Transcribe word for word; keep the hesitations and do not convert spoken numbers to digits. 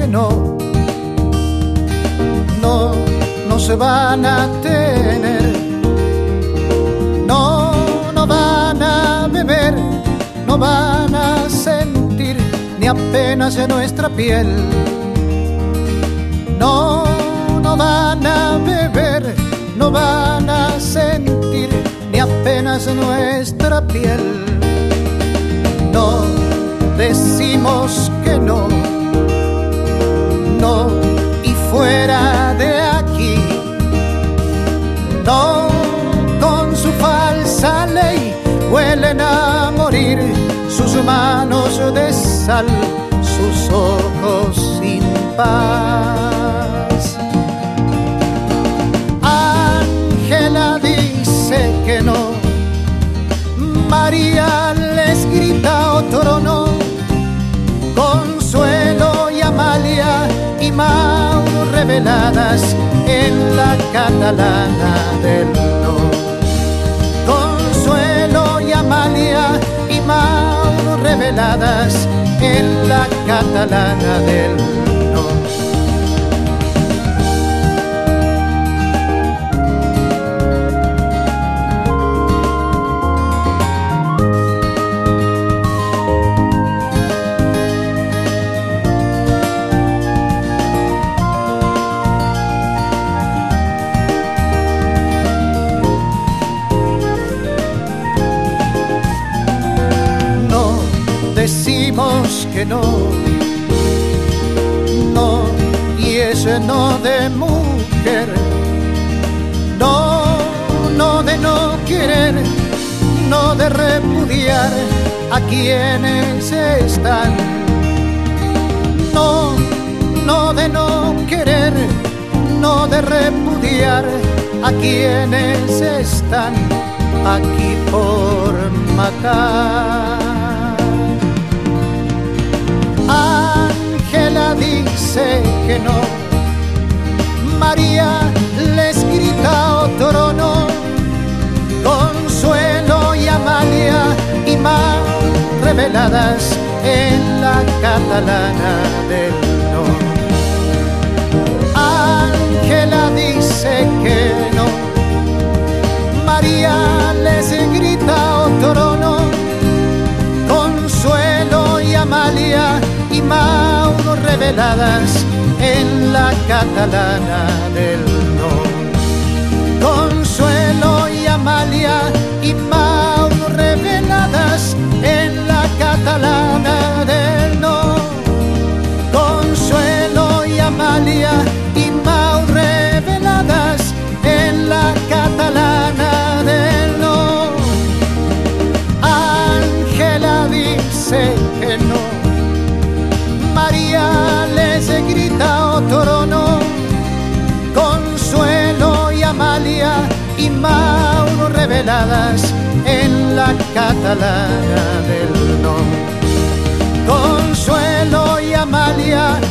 que no, no, no se van a tener, no, no van a beber, no van a sentir ni apenas en nuestra piel. No, no van a beber, no van a sentir ni apenas en nuestra piel. No, decimos que no, no, y fuera de aquí. No, con su falsa ley huelen a morir, sus manos de sal, sus ojos sin paz. Ángela dice que no, María les grita otro no, Consuelo y Amalia y Mau reveladas en la catalana del no. Consuelo y Amalia y Mau reveladas en la catalana del no. Decimos que no, no, y ese no de mujer, no, no de no querer, no de repudiar a quienes están, no, no de no querer, no de repudiar a quienes están aquí por matar. Ángela dice que no, María les grita otro no, Consuelo y Amalia y Mau reveladas en la catalana del no. Ángela dice que no, María les grita otro no, Consuelo y Amalia y Mau reveladas en la catalana del no. Consuelo y Amalia y Mau reveladas en la catalana del no. Consuelo y Amalia y Mau reveladas en la catalana del no. Ángela dice que no, María les grita otro no, Consuelo y Amalia y Mau reveladas en la catalana del no. Consuelo y Amalia